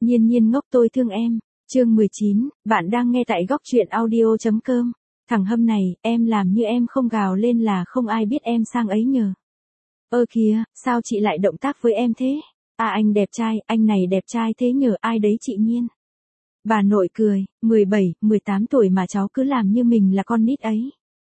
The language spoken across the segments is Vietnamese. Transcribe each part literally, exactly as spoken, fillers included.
Nhiên nhiên ngốc tôi thương em. Chương mười chín, bạn đang nghe tại góc truyện audio chấm com. Thằng hâm này, em làm như em không gào lên là không ai biết em sang ấy nhờ. Ơ kìa, sao chị lại động tác với em thế? À anh đẹp trai, anh này đẹp trai thế nhờ ai đấy chị Nhiên. Bà nội cười, mười bảy, mười tám tuổi mà cháu cứ làm như mình là con nít ấy.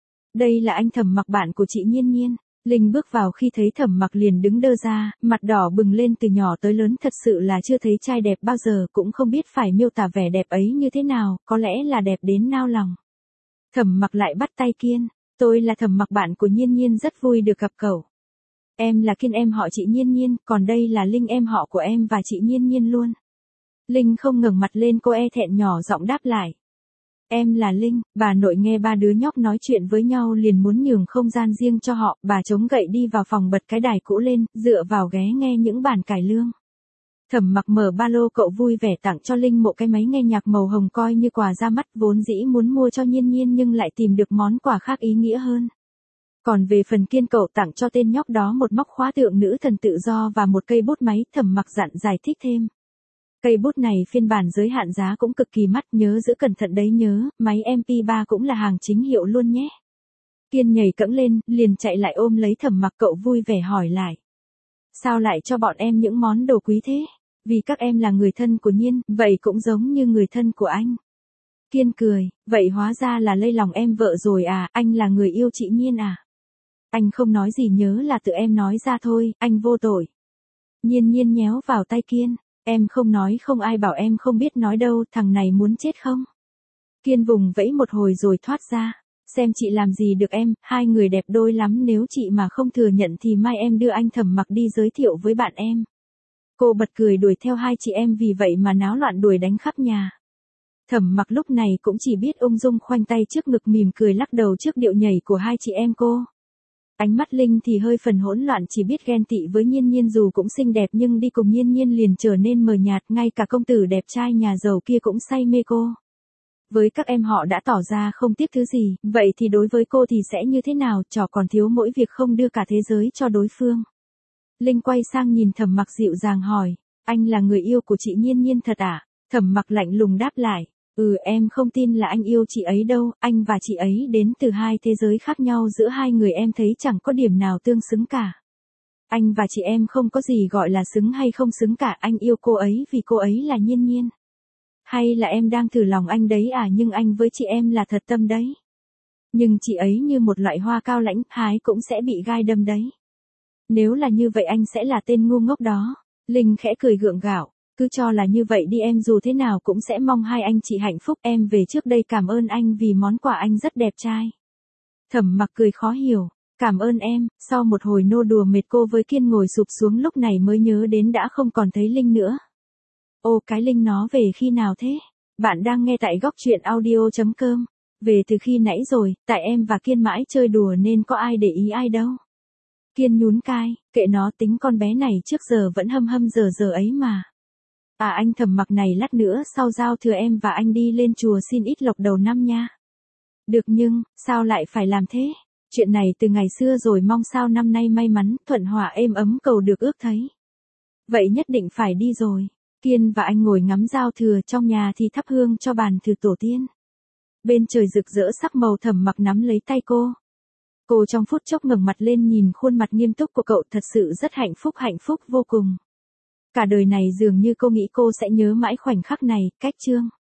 Đây là anh Thẩm Mặc bạn của chị Nhiên Nhiên. Linh bước vào khi thấy Thẩm Mặc liền đứng đơ ra, mặt đỏ bừng lên từ nhỏ tới lớn thật sự là chưa thấy trai đẹp bao giờ cũng không biết phải miêu tả vẻ đẹp ấy như thế nào, có lẽ là đẹp đến nao lòng. Thẩm Mặc lại bắt tay Kiên, tôi là Thẩm Mặc bạn của Nhiên Nhiên rất vui được gặp cậu. Em là Kiên em họ chị Nhiên Nhiên, còn đây là Linh em họ của em và chị Nhiên Nhiên luôn. Linh không ngẩng mặt lên cô e thẹn nhỏ giọng đáp lại. Em là Linh, bà nội nghe ba đứa nhóc nói chuyện với nhau liền muốn nhường không gian riêng cho họ, bà chống gậy đi vào phòng bật cái đài cũ lên, dựa vào ghé nghe những bản cải lương. Thẩm Mặc mở ba lô cậu vui vẻ tặng cho Linh một cái máy nghe nhạc màu hồng coi như quà ra mắt vốn dĩ muốn mua cho Nhiên Nhiên nhưng lại tìm được món quà khác ý nghĩa hơn. Còn về phần Kiên cậu tặng cho tên nhóc đó một móc khóa tượng nữ thần tự do và một cây bút máy, Thẩm Mặc dặn giải thích thêm. Cây bút này phiên bản giới hạn giá cũng cực kỳ mắc, nhớ giữ cẩn thận đấy nhớ, máy em pê ba cũng là hàng chính hiệu luôn nhé. Kiên nhảy cẫng lên, liền chạy lại ôm lấy Thẩm Mặc cậu vui vẻ hỏi lại. Sao lại cho bọn em những món đồ quý thế? Vì các em là người thân của Nhiên, vậy cũng giống như người thân của anh. Kiên cười, vậy hóa ra là lây lòng em vợ rồi à, anh là người yêu chị Nhiên à? Anh không nói gì nhớ là tự em nói ra thôi, anh vô tội. Nhiên Nhiên nhéo vào tay Kiên. Em không nói không ai bảo em không biết nói đâu, thằng này muốn chết không? Kiên vùng vẫy một hồi rồi thoát ra. Xem chị làm gì được em, hai người đẹp đôi lắm nếu chị mà không thừa nhận thì mai em đưa anh Thẩm Mặc đi giới thiệu với bạn em. Cô bật cười đuổi theo hai chị em vì vậy mà náo loạn đuổi đánh khắp nhà. Thẩm Mặc lúc này cũng chỉ biết ung dung khoanh tay trước ngực mỉm cười lắc đầu trước điệu nhảy của hai chị em cô. Ánh mắt Linh thì hơi phần hỗn loạn chỉ biết ghen tị với Nhiên Nhiên dù cũng xinh đẹp nhưng đi cùng Nhiên Nhiên liền trở nên mờ nhạt, ngay cả công tử đẹp trai nhà giàu kia cũng say mê cô. Với các em họ đã tỏ ra không tiếc thứ gì, vậy thì đối với cô thì sẽ như thế nào, trò còn thiếu mỗi việc không đưa cả thế giới cho đối phương. Linh quay sang nhìn Thẩm Mặc dịu dàng hỏi, anh là người yêu của chị Nhiên Nhiên thật à? Thẩm Mặc lạnh lùng đáp lại. Ừ em không tin là anh yêu chị ấy đâu, anh và chị ấy đến từ hai thế giới khác nhau giữa hai người em thấy chẳng có điểm nào tương xứng cả. Anh và chị em không có gì gọi là xứng hay không xứng cả, anh yêu cô ấy vì cô ấy là Nhiên Nhiên. Hay là em đang thử lòng anh đấy à, nhưng anh với chị em là thật tâm đấy. Nhưng chị ấy như một loại hoa cao lãnh, hái cũng sẽ bị gai đâm đấy. Nếu là như vậy anh sẽ là tên ngu ngốc đó. Linh khẽ cười gượng gạo. Cứ cho là như vậy đi em dù thế nào cũng sẽ mong hai anh chị hạnh phúc em về trước đây cảm ơn anh vì món quà anh rất đẹp trai. Thẩm Mặc cười khó hiểu, cảm ơn em, sau một hồi nô đùa mệt cô với Kiên ngồi sụp xuống lúc này mới nhớ đến đã không còn thấy Linh nữa. Ô cái Linh nó về khi nào thế? Bạn đang nghe tại góc truyện audio chấm com. Về từ khi nãy rồi, tại em và Kiên mãi chơi đùa nên có ai để ý ai đâu. Kiên nhún cai, kệ nó tính con bé này trước giờ vẫn hâm hâm giờ giờ ấy mà. À anh Thẩm Mặc này lát nữa sau giao thừa em và anh đi lên chùa xin ít lộc đầu năm nha. Được nhưng, sao lại phải làm thế? Chuyện này từ ngày xưa rồi mong sao năm nay may mắn, thuận hòa êm ấm cầu được ước thấy. Vậy nhất định phải đi rồi. Kiên và anh ngồi ngắm giao thừa trong nhà thì thắp hương cho bàn thờ tổ tiên. Bên trời rực rỡ sắc màu Thẩm Mặc nắm lấy tay cô. Cô trong phút chốc ngẩng mặt lên nhìn khuôn mặt nghiêm túc của cậu thật sự rất hạnh phúc hạnh phúc vô cùng. Cả đời này dường như cô nghĩ cô sẽ nhớ mãi khoảnh khắc này, cách chương.